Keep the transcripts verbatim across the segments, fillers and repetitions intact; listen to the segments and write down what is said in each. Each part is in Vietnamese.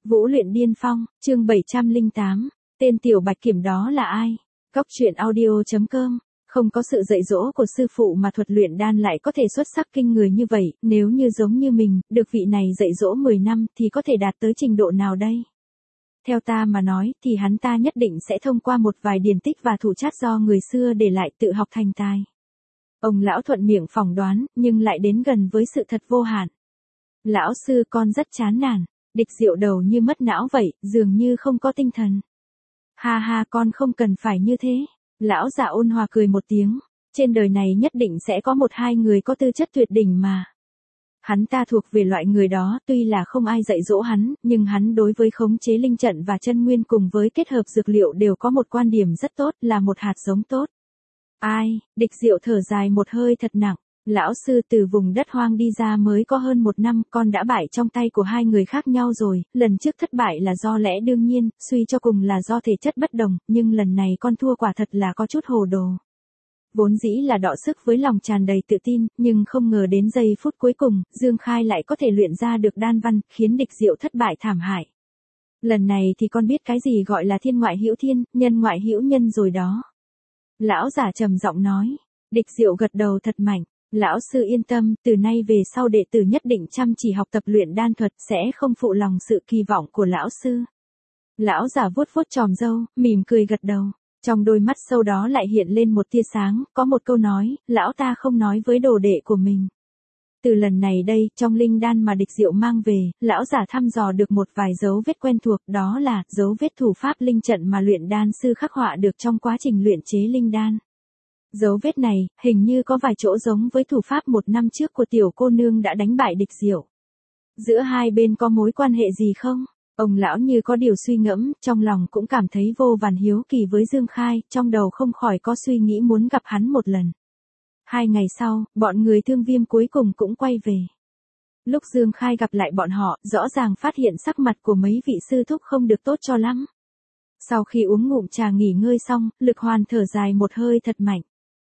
Vũ luyện điên phong, chương bảy trăm lẻ tám, tên tiểu bạch kiểm đó là ai? Góc truyện audio.com. Không có sự dạy dỗ của sư phụ mà thuật luyện đan lại có thể xuất sắc kinh người như vậy, nếu như giống như mình, được vị này dạy dỗ mười năm thì có thể đạt tới trình độ nào đây? Theo ta mà nói thì hắn ta nhất định sẽ thông qua một vài điển tích và thủ chát do người xưa để lại tự học thành tài. Ông lão thuận miệng phỏng đoán, nhưng lại đến gần với sự thật vô hạn. Lão sư, con rất chán nản. Địch Diệu đầu như mất não vậy, dường như không có tinh thần. Ha ha, con không cần phải như thế. Lão già ôn hòa cười một tiếng. Trên đời này nhất định sẽ có một hai người có tư chất tuyệt đỉnh mà. Hắn ta thuộc về loại người đó, tuy là không ai dạy dỗ hắn, nhưng hắn đối với khống chế linh trận và chân nguyên cùng với kết hợp dược liệu đều có một quan điểm rất tốt, là một hạt giống tốt. Ai, Địch Diệu thở dài một hơi thật nặng. Lão sư, từ vùng đất hoang đi ra mới có hơn một năm, con đã bại trong tay của hai người khác nhau rồi, lần trước thất bại là do lẽ đương nhiên, suy cho cùng là do thể chất bất đồng, nhưng lần này con thua quả thật là có chút hồ đồ. Vốn dĩ là đọ sức với lòng tràn đầy tự tin, nhưng không ngờ đến giây phút cuối cùng, Dương Khai lại có thể luyện ra được đan văn, khiến Địch Diệu thất bại thảm hại. Lần này thì con biết cái gì gọi là thiên ngoại hữu thiên, nhân ngoại hữu nhân rồi đó. Lão giả trầm giọng nói. Địch Diệu gật đầu thật mạnh. Lão sư yên tâm, từ nay về sau đệ tử nhất định chăm chỉ học tập luyện đan thuật, sẽ không phụ lòng sự kỳ vọng của lão sư. Lão giả vuốt vuốt chòm râu, mỉm cười gật đầu. Trong đôi mắt sâu đó lại hiện lên một tia sáng, có một câu nói, lão ta không nói với đồ đệ của mình. Từ lần này đây, trong linh đan mà Địch Diệu mang về, lão giả thăm dò được một vài dấu vết quen thuộc, đó là dấu vết thủ pháp linh trận mà luyện đan sư khắc họa được trong quá trình luyện chế linh đan. Dấu vết này, hình như có vài chỗ giống với thủ pháp một năm trước của tiểu cô nương đã đánh bại Địch Diệu. Giữa hai bên có mối quan hệ gì không? Ông lão như có điều suy ngẫm, trong lòng cũng cảm thấy vô vàn hiếu kỳ với Dương Khai, trong đầu không khỏi có suy nghĩ muốn gặp hắn một lần. Hai ngày sau, bọn người Thương Viêm cuối cùng cũng quay về. Lúc Dương Khai gặp lại bọn họ, rõ ràng phát hiện sắc mặt của mấy vị sư thúc không được tốt cho lắm. Sau khi uống ngụm trà nghỉ ngơi xong, Lực Hoàn thở dài một hơi thật mạnh.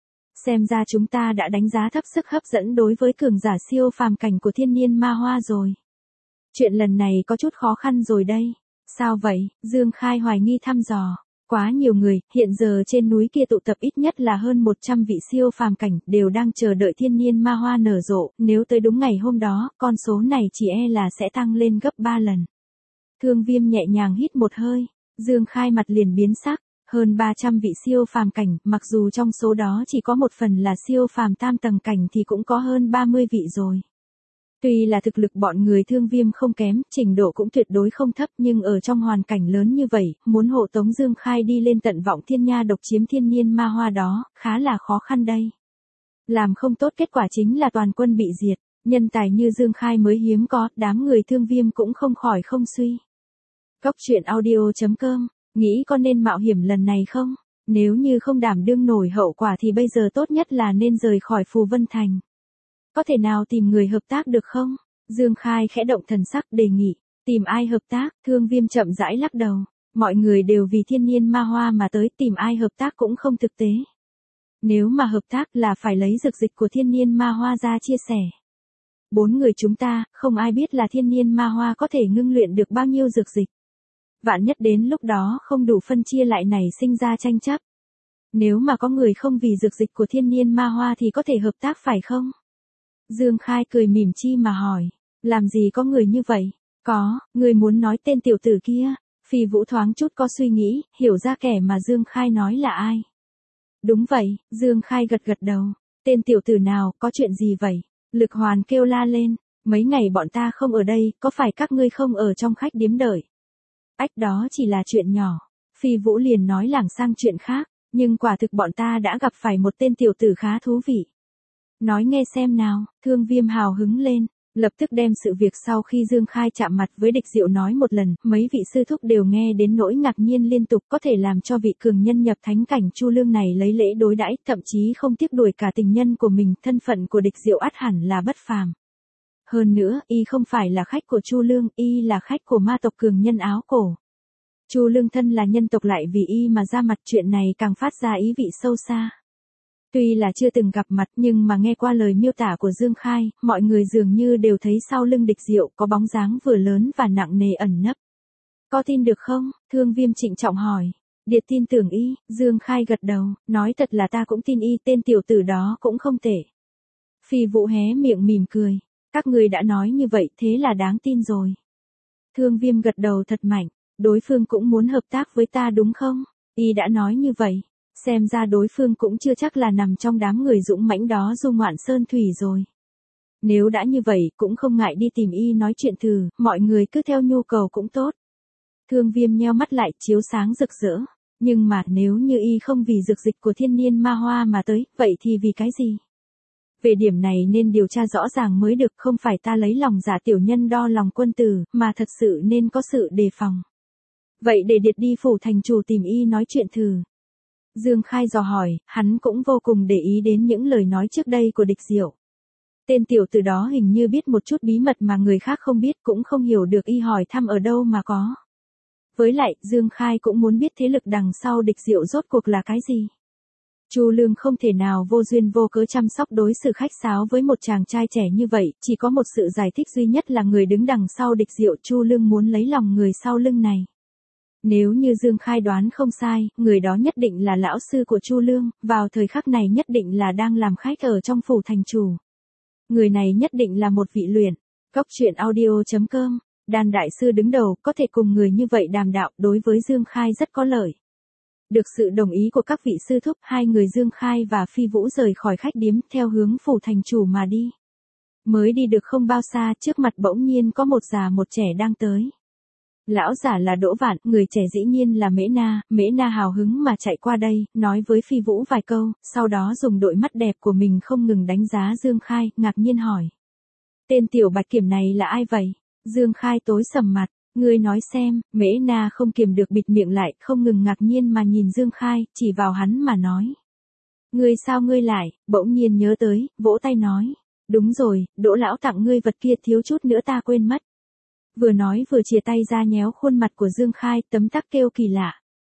Xem ra chúng ta đã đánh giá thấp sức hấp dẫn đối với cường giả siêu phàm cảnh của thiên niên ma hoa rồi. Chuyện lần này có chút khó khăn rồi đây. Sao vậy? Dương Khai hoài nghi thăm dò. Quá nhiều người, hiện giờ trên núi kia tụ tập ít nhất là hơn một trăm vị siêu phàm cảnh, đều đang chờ đợi thiên niên ma hoa nở rộ, nếu tới đúng ngày hôm đó, con số này chỉ e là sẽ tăng lên gấp ba lần. Thương Viêm nhẹ nhàng hít một hơi, Dương Khai mặt liền biến sắc. Hơn ba trăm vị siêu phàm cảnh, mặc dù trong số đó chỉ có một phần là siêu phàm tam tầng cảnh thì cũng có hơn ba mươi vị rồi. Tuy là thực lực bọn người Thương Viêm không kém, trình độ cũng tuyệt đối không thấp, nhưng ở trong hoàn cảnh lớn như vậy, muốn hộ tống Dương Khai đi lên tận Vọng Thiên Nha độc chiếm thiên niên ma hoa đó, khá là khó khăn đây. Làm không tốt kết quả chính là toàn quân bị diệt, nhân tài như Dương Khai mới hiếm có, đám người Thương Viêm cũng không khỏi không suy. Góc truyện audio.com. Nghĩ có nên mạo hiểm lần này không? Nếu như không đảm đương nổi hậu quả thì bây giờ tốt nhất là nên rời khỏi Phù Vân Thành. Có thể nào tìm người hợp tác được không? Dương Khai khẽ động thần sắc đề nghị. Tìm ai hợp tác? Thương Viêm chậm rãi lắc đầu. Mọi người đều vì thiên niên ma hoa mà tới, tìm ai hợp tác cũng không thực tế. Nếu mà hợp tác là phải lấy dược dịch của thiên niên ma hoa ra chia sẻ. Bốn người chúng ta, không ai biết là thiên niên ma hoa có thể ngưng luyện được bao nhiêu dược dịch. Vạn nhất đến lúc đó không đủ phân chia lại nảy sinh ra tranh chấp. Nếu mà có người không vì dược dịch của thiên niên ma hoa thì có thể hợp tác phải không? Dương Khai cười mỉm chi mà hỏi. Làm gì có người như vậy? Có, người muốn nói tên tiểu tử kia. Phi Vũ thoáng chút có suy nghĩ, hiểu ra kẻ mà Dương Khai nói là ai. Đúng vậy, Dương Khai gật gật đầu. Tên tiểu tử nào, có chuyện gì vậy? Lực Hoàn kêu la lên. Mấy ngày bọn ta không ở đây, có phải các ngươi không ở trong khách điếm đợi? Ách, đó chỉ là chuyện nhỏ. Phi Vũ liền nói lảng sang chuyện khác, nhưng quả thực bọn ta đã gặp phải một tên tiểu tử khá thú vị. Nói nghe xem nào. Thương Viêm hào hứng lên, lập tức đem sự việc sau khi Dương Khai chạm mặt với Địch Diệu nói một lần, mấy vị sư thúc đều nghe đến nỗi ngạc nhiên liên tục, có thể làm cho vị cường nhân nhập thánh cảnh Chu Lương này lấy lễ đối đãi, thậm chí không tiếc đuổi cả tình nhân của mình, thân phận của Địch Diệu ắt hẳn là bất phàm. Hơn nữa, y không phải là khách của Chu Lương, y là khách của ma tộc cường nhân áo cổ. Chu Lương thân là nhân tộc lại vì y mà ra mặt, chuyện này càng phát ra ý vị sâu xa. Tuy là chưa từng gặp mặt nhưng mà nghe qua lời miêu tả của Dương Khai, mọi người dường như đều thấy sau lưng Địch Diệu có bóng dáng vừa lớn và nặng nề ẩn nấp. Có tin được không? Thương Viêm trịnh trọng hỏi. Điệt tin tưởng y, Dương Khai gật đầu, nói thật là ta cũng tin y, tên tiểu tử đó cũng không tệ. Phi Vũ hé miệng mỉm cười. Các người đã nói như vậy thế là đáng tin rồi. Thương Viêm gật đầu thật mạnh, đối phương cũng muốn hợp tác với ta đúng không? Y đã nói như vậy, xem ra đối phương cũng chưa chắc là nằm trong đám người dũng mãnh đó du ngoạn sơn thủy rồi. Nếu đã như vậy cũng không ngại đi tìm y nói chuyện thử, mọi người cứ theo nhu cầu cũng tốt. Thương Viêm nheo mắt lại chiếu sáng rực rỡ. Nhưng mà nếu như y không vì dược dịch của thiên niên ma hoa mà tới, vậy thì vì cái gì? Về điểm này nên điều tra rõ ràng mới được, không phải ta lấy lòng giả tiểu nhân đo lòng quân tử, mà thật sự nên có sự đề phòng. Vậy để Điệt đi phủ thành chủ tìm y nói chuyện thử. Dương Khai dò hỏi, hắn cũng vô cùng để ý đến những lời nói trước đây của Địch Diệu. Tên tiểu tử đó hình như biết một chút bí mật mà người khác không biết, cũng không hiểu được y hỏi thăm ở đâu mà có. Với lại, Dương Khai cũng muốn biết thế lực đằng sau Địch Diệu rốt cuộc là cái gì. Chu Lương không thể nào vô duyên vô cớ chăm sóc đối xử khách sáo với một chàng trai trẻ như vậy, chỉ có một sự giải thích duy nhất là người đứng đằng sau Địch Diệu, Chu Lương muốn lấy lòng người sau lưng này. Nếu như Dương Khai đoán không sai, người đó nhất định là lão sư của Chu Lương, vào thời khắc này nhất định là đang làm khách ở trong phủ thành chủ. Người này nhất định là một vị luyện. Góc truyện audio chấm com, Đan đại sư đứng đầu, có thể cùng người như vậy đàm đạo, đối với Dương Khai rất có lợi. Được sự đồng ý của các vị sư thúc, hai người Dương Khai và Phi Vũ rời khỏi khách điếm, theo hướng phủ thành chủ mà đi. Mới đi được không bao xa, trước mặt bỗng nhiên có một già một trẻ đang tới. Lão giả là Đỗ Vạn, người trẻ dĩ nhiên là Mễ Na, Mễ Na hào hứng mà chạy qua đây, nói với Phi Vũ vài câu, sau đó dùng đôi mắt đẹp của mình không ngừng đánh giá Dương Khai, ngạc nhiên hỏi. Tên tiểu bạch kiểm này là ai vậy? Dương Khai tối sầm mặt, ngươi nói xem, Mễ Na không kiềm được bịt miệng lại, không ngừng ngạc nhiên mà nhìn Dương Khai, chỉ vào hắn mà nói. Ngươi sao ngươi lại, bỗng nhiên nhớ tới, vỗ tay nói. Đúng rồi, Đỗ lão tặng ngươi vật kia thiếu chút nữa ta quên mất. Vừa nói vừa chìa tay ra nhéo khuôn mặt của Dương Khai, tấm tắc kêu kỳ lạ.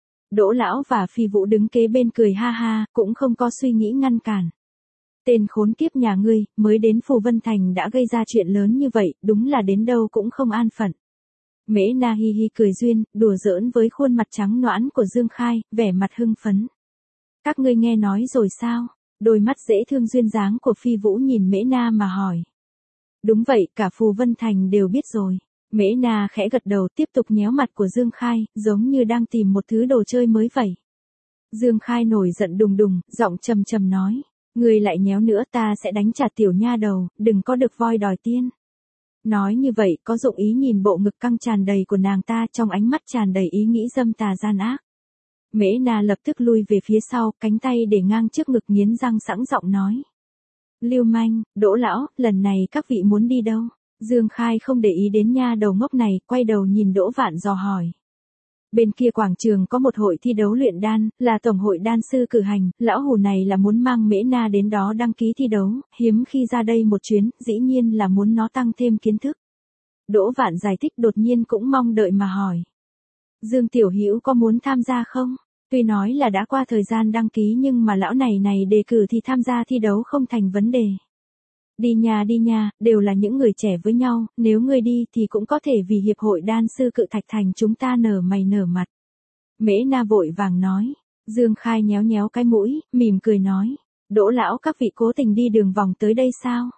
Đỗ lão và Phi Vũ đứng kế bên cười ha ha, cũng không có suy nghĩ ngăn cản. Tên khốn kiếp nhà ngươi, mới đến Phù Vân Thành đã gây ra chuyện lớn như vậy, đúng là đến đâu cũng không an phận. Mễ Na hi hi cười duyên, đùa giỡn với khuôn mặt trắng nõn của Dương Khai, vẻ mặt hưng phấn. Các ngươi nghe nói rồi sao? Đôi mắt dễ thương duyên dáng của Phi Vũ nhìn Mễ Na mà hỏi. Đúng vậy, cả Phù Vân Thành đều biết rồi. Mễ Na khẽ gật đầu, tiếp tục nhéo mặt của Dương Khai, giống như đang tìm một thứ đồ chơi mới vậy. Dương Khai nổi giận đùng đùng, giọng trầm trầm nói. Ngươi lại nhéo nữa ta sẽ đánh trả tiểu nha đầu, đừng có được voi đòi tiên. Nói như vậy có dụng ý nhìn bộ ngực căng tràn đầy của nàng ta, trong ánh mắt tràn đầy ý nghĩ dâm tà gian ác. Mễ Na lập tức lui về phía sau, cánh tay để ngang trước ngực nghiến răng sẵn giọng nói. Lưu manh, Đỗ lão, lần này các vị muốn đi đâu? Dương Khai không để ý đến nha đầu ngốc này, quay đầu nhìn Đỗ Vạn dò hỏi. Bên kia quảng trường có một hội thi đấu luyện đan, là tổng hội đan sư cử hành, lão hù này là muốn mang Mễ Na đến đó đăng ký thi đấu, hiếm khi ra đây một chuyến, dĩ nhiên là muốn nó tăng thêm kiến thức. Đỗ Vạn giải thích, đột nhiên cũng mong đợi mà hỏi. Dương Tiểu Hữu có muốn tham gia không? Tuy nói là đã qua thời gian đăng ký nhưng mà lão này này đề cử thì tham gia thi đấu không thành vấn đề. Đi nha đi nha, đều là những người trẻ với nhau, nếu ngươi đi thì cũng có thể vì hiệp hội đan sư Cự Thạch Thành chúng ta nở mày nở mặt. Mễ Na vội vàng nói. Dương Khai nhéo nhéo cái mũi, mỉm cười nói. Đỗ lão các vị cố tình đi đường vòng tới đây sao?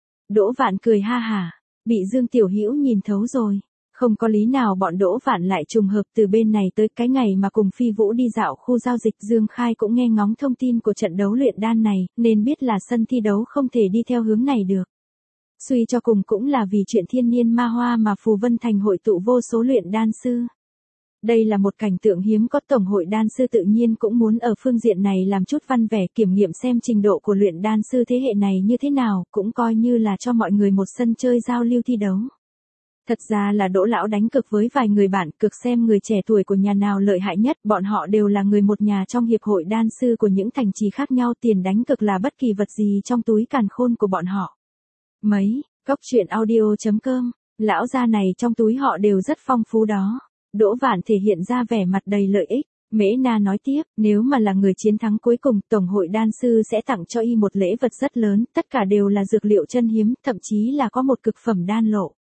Đỗ Vạn cười ha hả, bị Dương Tiểu Hữu nhìn thấu rồi. Không có lý nào bọn Đỗ Vạn lại trùng hợp từ bên này tới. Cái ngày mà cùng Phi Vũ đi dạo khu giao dịch, Dương Khai cũng nghe ngóng thông tin của trận đấu luyện đan này, nên biết là sân thi đấu không thể đi theo hướng này được. Suy cho cùng cũng là vì chuyện thiên niên ma hoa mà Phù Vân Thành hội tụ vô số luyện đan sư. Đây là một cảnh tượng hiếm có, tổng hội đan sư tự nhiên cũng muốn ở phương diện này làm chút văn vẻ, kiểm nghiệm xem trình độ của luyện đan sư thế hệ này như thế nào, cũng coi như là cho mọi người một sân chơi giao lưu thi đấu. Thật ra là Đỗ lão đánh cực với vài người bạn, cực xem người trẻ tuổi của nhà nào lợi hại nhất, bọn họ đều là người một nhà trong hiệp hội đan sư của những thành trì khác nhau, tiền đánh cực là bất kỳ vật gì trong túi càn khôn của bọn họ. Mấy, góc truyện audio chấm com, lão gia này trong túi họ đều rất phong phú đó. Đỗ Vạn thể hiện ra vẻ mặt đầy lợi ích. Mễ Na nói tiếp, nếu mà là người chiến thắng cuối cùng, tổng hội đan sư sẽ tặng cho y một lễ vật rất lớn, tất cả đều là dược liệu chân hiếm, thậm chí là có một cực phẩm đan lộ.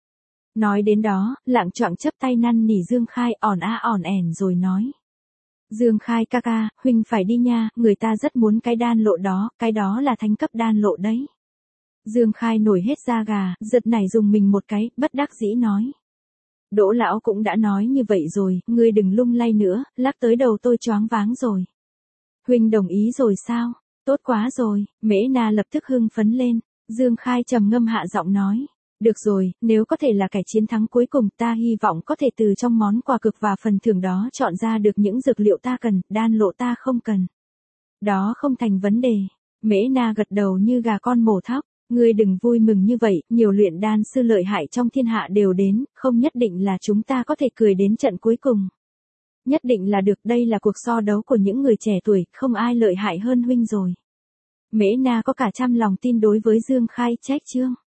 Nói đến đó, Lạng Choạng chấp tay năn nỉ Dương Khai ỏn a ỏn ẻn rồi nói. Dương Khai ca ca, huynh phải đi nha, người ta rất muốn cái đan lộ đó, cái đó là thánh cấp đan lộ đấy. Dương Khai nổi hết da gà, giật nảy dùng mình một cái, bất đắc dĩ nói. Đỗ lão cũng đã nói như vậy rồi, ngươi đừng lung lay nữa, lắc tới đầu tôi choáng váng rồi. Huynh đồng ý rồi sao? Tốt quá rồi, Mễ Na lập tức hưng phấn lên. Dương Khai trầm ngâm hạ giọng nói. Được rồi, nếu có thể là kẻ chiến thắng cuối cùng, ta hy vọng có thể từ trong món quà cực và phần thưởng đó chọn ra được những dược liệu ta cần, đan lộ ta không cần. Đó không thành vấn đề. Mễ Na gật đầu như gà con mổ thóc. Ngươi đừng vui mừng như vậy, nhiều luyện đan sư lợi hại trong thiên hạ đều đến, không nhất định là chúng ta có thể cười đến trận cuối cùng. Nhất định là được, đây là cuộc so đấu của những người trẻ tuổi, không ai lợi hại hơn huynh rồi. Mễ Na có cả trăm lòng tin đối với Dương Khai trách chương.